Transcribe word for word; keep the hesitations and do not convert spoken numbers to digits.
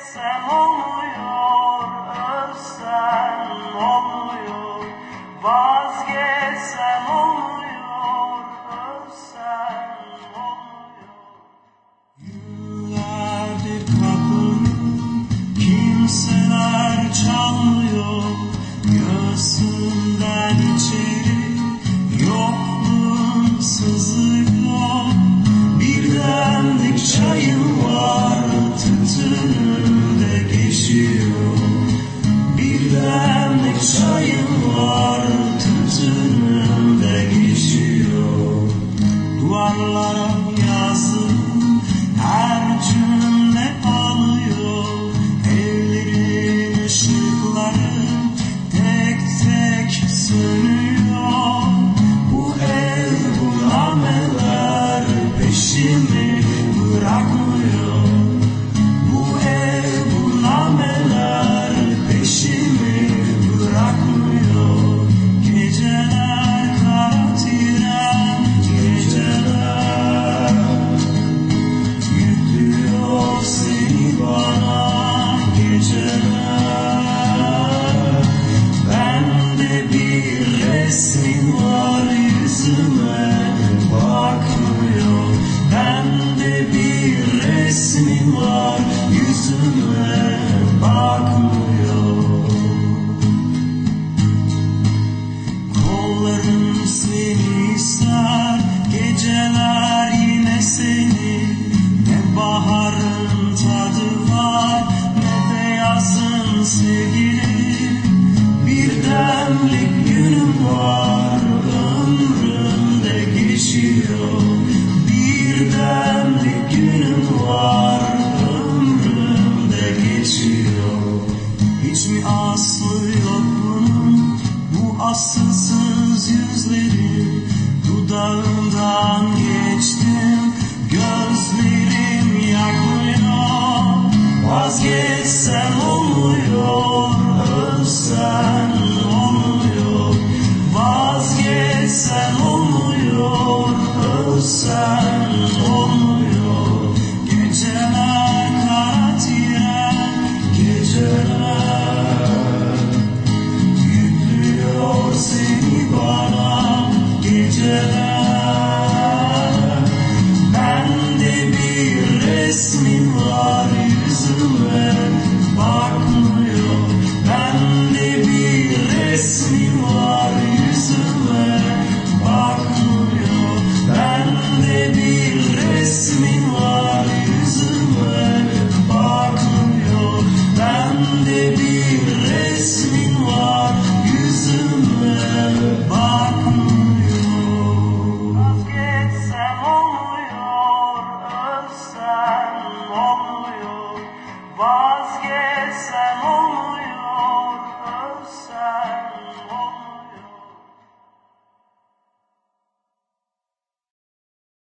Vazgeçsem olmuyor, ölsem olmuyor. Vazgeçsem olmuyor, ölsem olmuyor. Yıllardır kapımı kimseler çalmıyor. Göğsümden içeri yokluğum sızıyor. Bir demlik çayım var, tütünümde geçiyor. Bir demlik çayım var, tütünümde geçiyor. Duvarlara yazdım, her cümle alıyor. Evlerin ışıkları tek tek sönüyor. Bu ev, bu nameler peşimi bırakmıyor. Bu ev, bu nameler peşimi bırakmıyor. Geceler kara tren, geceler yüklüyor seni bana, geceler. Bende bir resmin var, yüzüme bakmıyor. Bende bir resmin var, yüzüme bakmıyor. Kollarım seni ister, geceler yine seni. Ne baharın tadı var, ne de yazın sevgilim. Bir demlik günüm var, ömrümde geçiyor. Bir demlik günüm var, ömrümde geçiyor. Hiç mi aslı yok bunun, bu asılsız yüzlerin? Dudağından geçtim, gözlerim yakmıyor. Vazgeçsem olmuyor, ölsem